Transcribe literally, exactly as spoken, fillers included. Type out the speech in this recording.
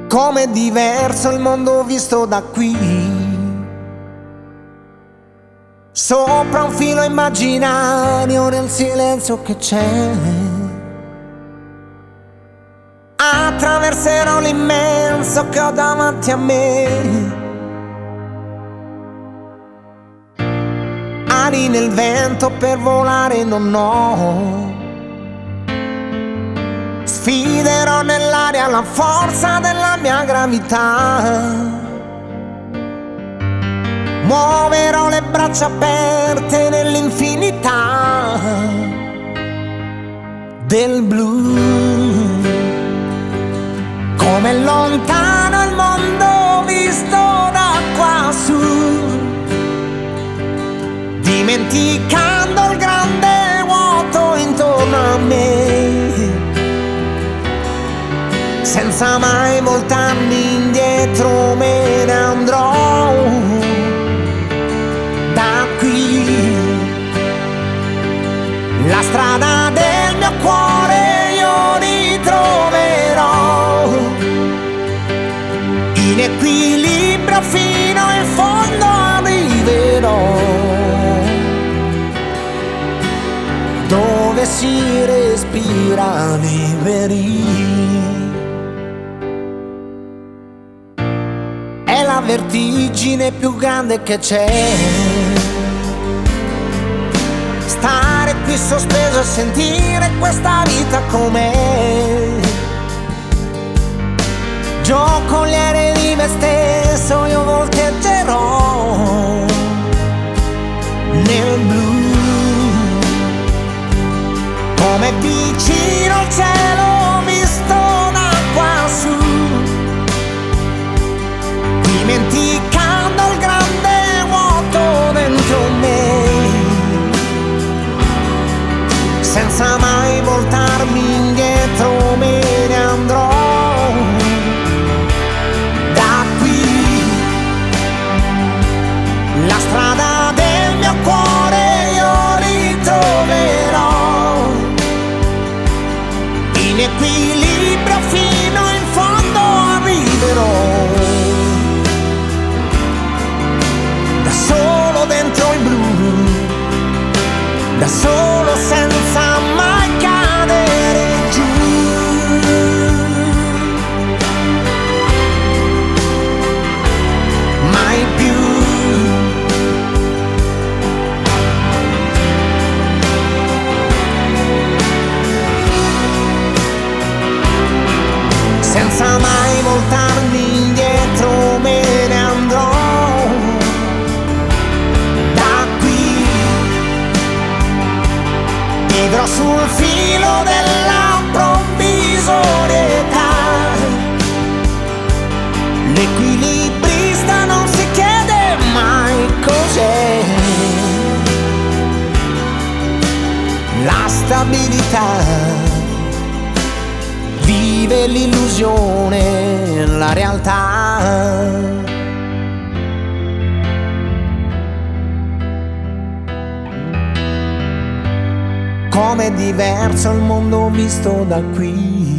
Com'è diverso il mondo visto da qui. Sopra un filo immaginario nel silenzio che c'è. Attraverserò l'immenso che ho davanti a me. Ali nel vento per volare non ho. Sfiderò nell'aria la forza della mia gravità. Muoverò le braccia aperte nell'infinità del blu. Com'è lontano il mondo visto da quassù, dimenticando il grande vuoto intorno a me, senza mai voltarmi indietro me ne andrò da qui. La strada del mio cuore io ritroverò, in equilibrio fino in fondo arriverò, dove si respira liberi. È la vertigine più grande che c'è, stare qui sospeso e sentire questa vita com'è. Giocoliere di me stesso io volteggerò nel blu. Come vicino al cielo visto da quassù, dimenticando il grande vuoto dentro me, senza mai voltarmi indietro me ne andrò da qui. La strada del mio cuore io ritroverò, in equilibrio fino in fondo arriverò, da solo dentro il blu, da solo senza mai cadere giù. Mai più. Senza mai voltarmi indietro me ne andrò da qui. Vivrò sul filo della provvisorietà. L'equilibrista non si chiede mai cos'è la stabilità. Vive l'illusione, la realtà. Com'è diverso il mondo visto da qui.